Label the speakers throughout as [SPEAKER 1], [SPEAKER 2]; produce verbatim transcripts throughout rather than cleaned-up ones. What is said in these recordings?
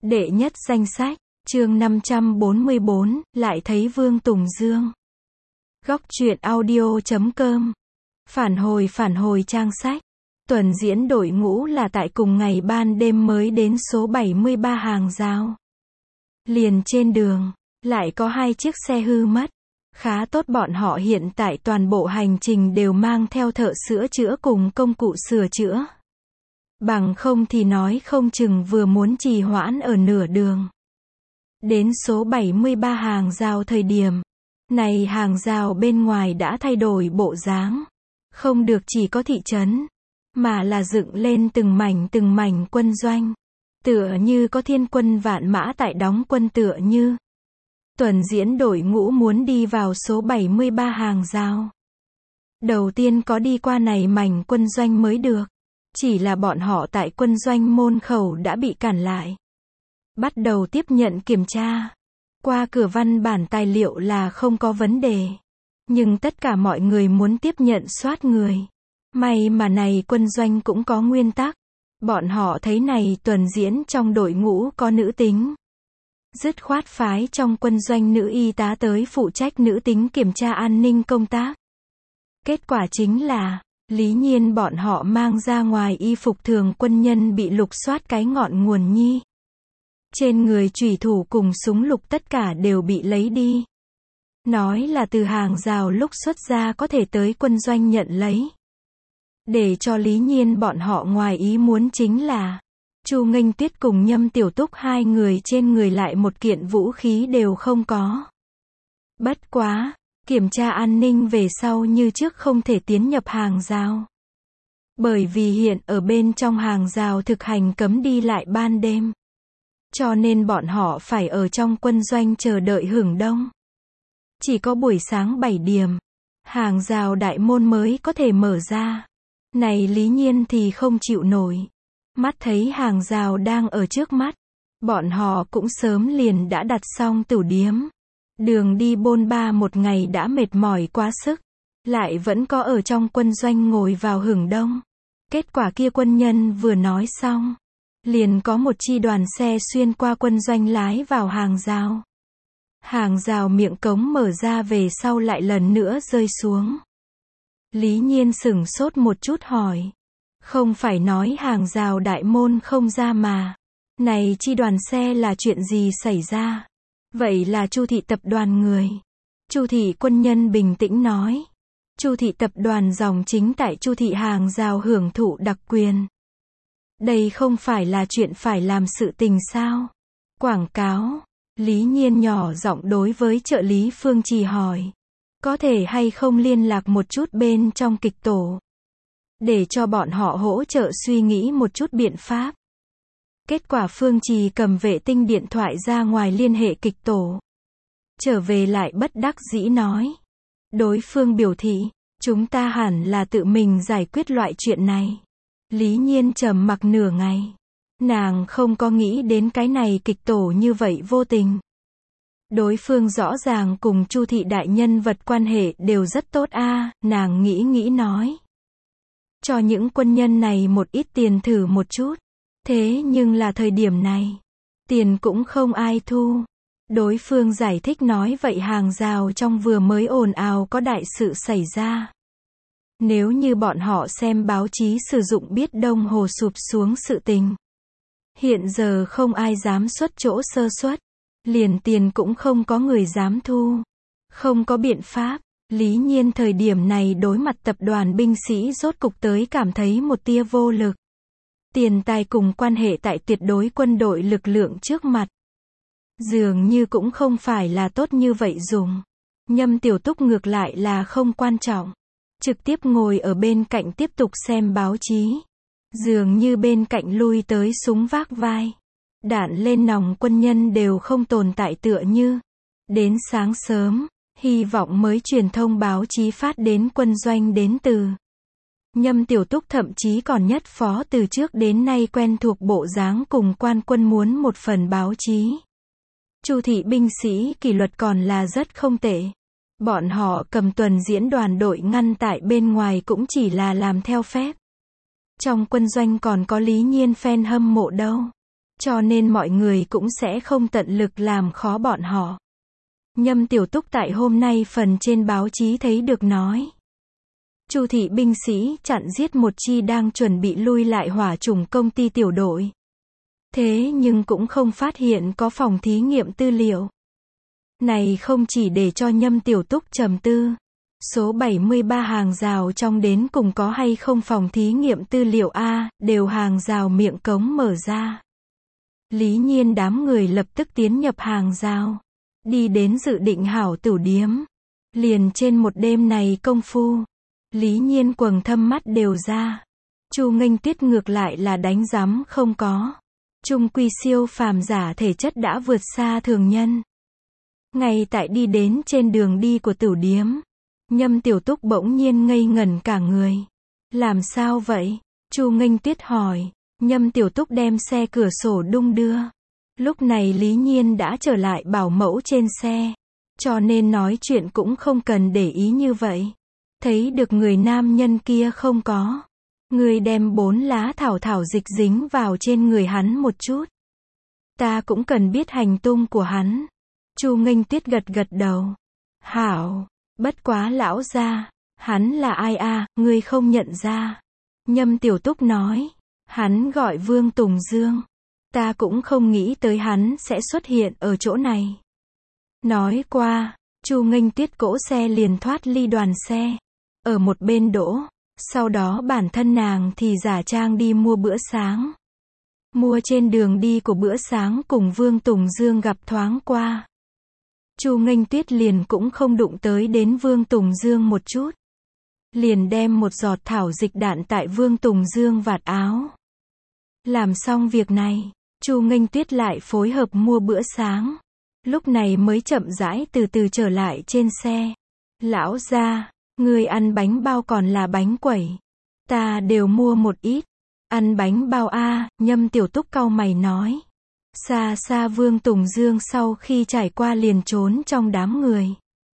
[SPEAKER 1] Đệ nhất danh sách, chương năm trăm bốn mươi bốn, lại thấy Vương Tùng Dương. Góc truyện audio chấm com. Phản hồi phản hồi trang sách. Tuần diễn đội ngũ là tại cùng ngày ban đêm mới đến số bảy mươi ba hàng rào. Liền trên đường, lại có hai chiếc xe hư mất. Khá tốt bọn họ hiện tại toàn bộ hành trình đều mang theo thợ sửa chữa cùng công cụ sửa chữa. Bằng không thì nói không chừng vừa muốn trì hoãn ở nửa đường. Đến số bảy mươi ba hàng rào thời điểm này, hàng rào bên ngoài đã thay đổi bộ dáng. Không được chỉ có thị trấn, mà là dựng lên từng mảnh từng mảnh quân doanh. Tựa như có thiên quân vạn mã tại đóng quân tựa như. Tuần diễn đội ngũ muốn đi vào số bảy mươi ba hàng rào. Đầu tiên có đi qua này mảnh quân doanh mới được. Chỉ là bọn họ tại quân doanh môn khẩu đã bị cản lại. Bắt đầu tiếp nhận kiểm tra. Qua cửa văn bản tài liệu là không có vấn đề. Nhưng tất cả mọi người muốn tiếp nhận soát người. May mà này quân doanh cũng có nguyên tắc. Bọn họ thấy này tuần diễn trong đội ngũ có nữ tính. Dứt khoát phái trong quân doanh nữ y tá tới phụ trách nữ tính kiểm tra an ninh công tác. Kết quả chính là, lý nhiên bọn họ mang ra ngoài y phục thường quân nhân bị lục soát cái ngọn nguồn nhi. Trên người chủy thủ cùng súng lục tất cả đều bị lấy đi. Nói là từ hàng rào lúc xuất ra có thể tới quân doanh nhận lấy. Để cho lý nhiên bọn họ ngoài ý muốn chính là, Chu Nghênh Tuyết cùng Nhâm Tiểu Túc hai người trên người lại một kiện vũ khí đều không có. Bất quá, kiểm tra an ninh về sau như trước không thể tiến nhập hàng rào. Bởi vì hiện ở bên trong hàng rào thực hành cấm đi lại ban đêm. Cho nên bọn họ phải ở trong quân doanh chờ đợi hưởng đông. Chỉ có buổi sáng bảy điểm, hàng rào đại môn mới có thể mở ra. Này lý nhiên thì không chịu nổi. Mắt thấy hàng rào đang ở trước mắt. Bọn họ cũng sớm liền đã đặt xong tửu điếm. Đường đi bôn ba một ngày đã mệt mỏi quá sức. Lại vẫn có ở trong quân doanh ngồi vào hưởng đông. Kết quả kia quân nhân vừa nói xong. Liền có một chi đoàn xe xuyên qua quân doanh lái vào hàng rào. Hàng rào miệng cống mở ra về sau lại lần nữa rơi xuống. Lý nhiên sửng sốt một chút hỏi. Không phải nói hàng rào đại môn không ra mà. Này chi đoàn xe là chuyện gì xảy ra? Vậy là Chu thị tập đoàn người. Chu thị quân nhân bình tĩnh nói. Chu thị tập đoàn dòng chính tại Chu thị hàng rào hưởng thụ đặc quyền. Đây không phải là chuyện phải làm sự tình sao? Quảng cáo. Lý nhiên nhỏ giọng đối với trợ lý Phương Trì hỏi. Có thể hay không liên lạc một chút bên trong kịch tổ. Để cho bọn họ hỗ trợ suy nghĩ một chút biện pháp. Kết quả Phương Trì cầm vệ tinh điện thoại ra ngoài liên hệ kịch tổ. Trở về lại bất đắc dĩ nói. Đối phương biểu thị, chúng ta hẳn là tự mình giải quyết loại chuyện này. Lý nhiên trầm mặc nửa ngày. Nàng không có nghĩ đến cái này kịch tổ như vậy vô tình. Đối phương rõ ràng cùng Chu thị đại nhân vật quan hệ đều rất tốt a, à, nàng nghĩ nghĩ nói. Cho những quân nhân này một ít tiền thử một chút. Thế nhưng là thời điểm này, tiền cũng không ai thu. Đối phương giải thích nói vậy hàng rào trong vừa mới ồn ào có đại sự xảy ra. Nếu như bọn họ xem báo chí sử dụng biết đồng hồ sụp xuống sự tình. Hiện giờ không ai dám xuất chỗ sơ suất. Liền tiền cũng không có người dám thu. Không có biện pháp. Lý nhiên thời điểm này đối mặt tập đoàn binh sĩ rốt cục tới cảm thấy một tia vô lực. Tiền tài cùng quan hệ tại tuyệt đối quân đội lực lượng trước mặt. Dường như cũng không phải là tốt như vậy dùng. Nhâm Tiểu Túc ngược lại là không quan trọng. Trực tiếp ngồi ở bên cạnh tiếp tục xem báo chí. Dường như bên cạnh lui tới súng vác vai. Đạn lên nòng quân nhân đều không tồn tại tựa như. Đến sáng sớm, hy vọng mới truyền thông báo chí phát đến quân doanh đến từ. Nhâm Tiểu Túc thậm chí còn nhất phó từ trước đến nay quen thuộc bộ dáng cùng quan quân muốn một phần báo chí. Chu thị binh sĩ kỷ luật còn là rất không tệ. Bọn họ cầm tuần diễn đoàn đội ngăn tại bên ngoài cũng chỉ là làm theo phép. Trong quân doanh còn có lý nhiên fan hâm mộ đâu. cho nên mọi người cũng sẽ không tận lực làm khó bọn họ. Nhâm Tiểu Túc tại hôm nay phần trên báo chí thấy được nói. Chu thị binh sĩ chặn giết một chi đang chuẩn bị lui lại hỏa chủng công ty tiểu đội. Thế nhưng cũng không phát hiện có phòng thí nghiệm tư liệu. Này không chỉ để cho Nhâm Tiểu Túc trầm tư. Số bảy mươi ba hàng rào trong đến cùng có hay không phòng thí nghiệm tư liệu A, đều hàng rào miệng cống mở ra. Lý Nhiên đám người lập tức tiến nhập hàng rào. Đi đến dự định hảo tửu điếm. Liền trên một đêm này công phu. Lý Nhiên quầng thâm mắt đều ra. Chu Nghênh Tuyết ngược lại là đánh rắm không có. Chung quy siêu phàm giả thể chất đã vượt xa thường nhân. Ngay tại đi đến trên đường đi của tửu điếm. Nhâm Tiểu Túc bỗng nhiên ngây ngẩn cả người. Làm sao vậy? Chu Nghênh Tuyết hỏi. Nhâm Tiểu Túc đem xe cửa sổ đung đưa. Lúc này Lý Nhiên đã trở lại bảo mẫu trên xe. Cho nên nói chuyện cũng không cần để ý như vậy. Thấy được người nam nhân kia không có. Người đem bốn lá thảo thảo dịch dính vào trên người hắn một chút. Ta cũng cần biết hành tung của hắn. Chu Nghênh Tuyết gật gật đầu. Hảo, bất quá lão gia, hắn là ai a, ngươi không nhận ra. Nhâm Tiểu Túc nói. Hắn gọi Vương Tùng Dương. Ta cũng không nghĩ tới hắn sẽ xuất hiện ở chỗ này. Nói qua, Chu Nghênh Tuyết cỗ xe liền thoát ly đoàn xe. Ở một bên đỗ. Sau đó bản thân nàng thì giả trang đi mua bữa sáng. Mua trên đường đi của bữa sáng cùng Vương Tùng Dương gặp thoáng qua. Chu Nghênh Tuyết liền cũng không đụng tới đến Vương Tùng Dương một chút. Liền đem một giọt thảo dịch đạn tại Vương Tùng Dương vạt áo. Làm xong việc này, Chu Nghênh Tuyết lại phối hợp mua bữa sáng. Lúc này mới chậm rãi từ từ trở lại trên xe. Lão gia, người ăn bánh bao còn là bánh quẩy. Ta đều mua một ít. Ăn bánh bao a, Nhâm Tiểu Túc cau mày nói. Xa xa Vương Tùng Dương sau khi trải qua liền trốn trong đám người.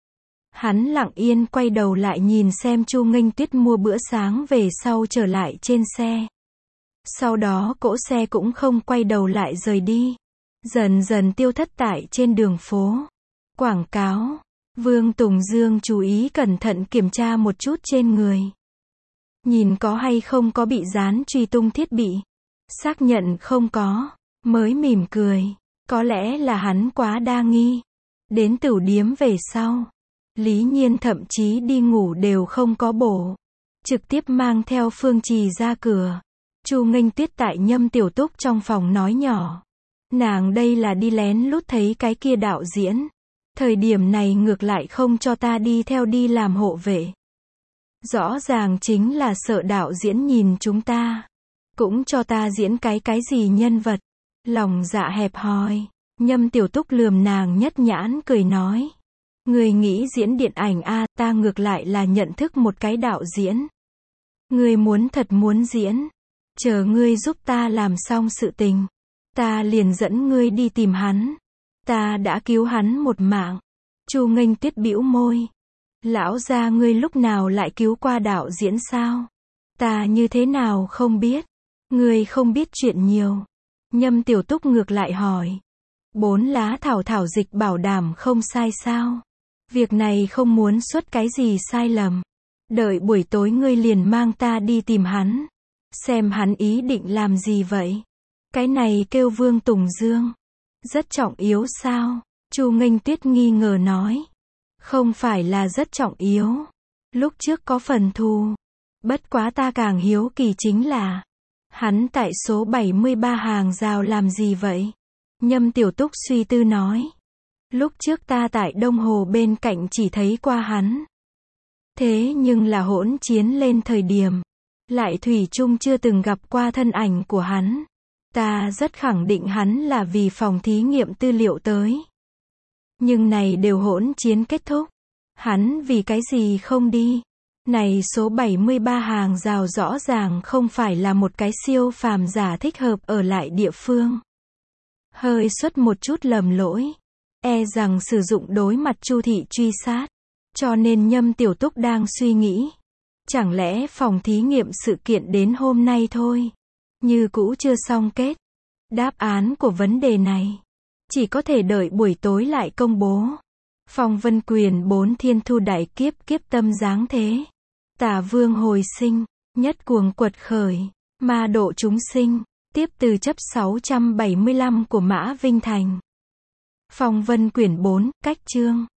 [SPEAKER 1] Hắn lặng yên quay đầu lại nhìn xem Chu Nghênh Tuyết mua bữa sáng về sau trở lại trên xe. Sau đó cỗ xe cũng không quay đầu lại rời đi. Dần dần tiêu thất tại trên đường phố. Quảng cáo. Vương Tùng Dương chú ý cẩn thận kiểm tra một chút trên người. Nhìn có hay không có bị dán truy tung thiết bị. Xác nhận không có. Mới mỉm cười. Có lẽ là hắn quá đa nghi. Đến tửu điếm về sau. Lý Nhiên thậm chí đi ngủ đều không có bổ. Trực tiếp mang theo Phương Trì ra cửa. Chu Nghênh Tuyết tại Nhâm Tiểu Túc trong phòng nói nhỏ. Nàng đây là đi lén lút thấy cái kia đạo diễn. Thời điểm này ngược lại không cho ta đi theo đi làm hộ vệ. Rõ ràng chính là sợ đạo diễn nhìn chúng ta. Cũng cho ta diễn cái cái gì nhân vật. Lòng dạ hẹp hòi. Nhâm Tiểu Túc lườm nàng nhất nhãn cười nói. Người nghĩ diễn điện ảnh a, ta ngược lại là nhận thức một cái đạo diễn. Người muốn thật muốn diễn. Chờ ngươi giúp ta làm xong sự tình. Ta liền dẫn ngươi đi tìm hắn. Ta đã cứu hắn một mạng. Chu Nghênh Tuyết bĩu môi. Lão gia ngươi lúc nào lại cứu qua đạo diễn sao? Ta như thế nào không biết? Ngươi không biết chuyện nhiều. Nhâm Tiểu Túc ngược lại hỏi. Bốn lá thảo thảo dịch bảo đảm không sai sao? Việc này không muốn xuất cái gì sai lầm. Đợi buổi tối ngươi liền mang ta đi tìm hắn. Xem hắn ý định làm gì vậy? Cái này kêu Vương Tùng Dương. Rất trọng yếu sao? Chu Nghênh Tuyết nghi ngờ nói. Không phải là rất trọng yếu. Lúc trước có phần thù. Bất quá ta càng hiếu kỳ chính là. Hắn tại số bảy mươi ba hàng rào làm gì vậy? Nhâm Tiểu Túc suy tư nói. Lúc trước ta tại Đông Hồ bên cạnh chỉ thấy qua hắn. Thế nhưng là hỗn chiến lên thời điểm. Lại thủy chung chưa từng gặp qua thân ảnh của hắn. Ta rất khẳng định hắn là vì phòng thí nghiệm tư liệu tới. Nhưng này đều hỗn chiến kết thúc. Hắn vì cái gì không đi? Này số bảy mươi ba hàng rào rõ ràng không phải là một cái siêu phàm giả thích hợp ở lại địa phương. Hơi xuất một chút lầm lỗi. E rằng sử dụng đối mặt Chu thị truy sát. Cho nên Nhâm Tiểu Túc đang suy nghĩ. Chẳng lẽ phòng thí nghiệm sự kiện đến hôm nay thôi. Như cũ chưa xong kết. Đáp án của vấn đề này chỉ có thể đợi buổi tối lại công bố. Phong vân quyền bốn thiên thu đại kiếp, kiếp tâm giáng thế. Tả vương hồi sinh, nhất cuồng quật khởi, ma độ chúng sinh. Tiếp từ chấp sáu trăm bảy mươi lăm của Mã Vinh Thành. Phong vân quyển bốn, cách chương.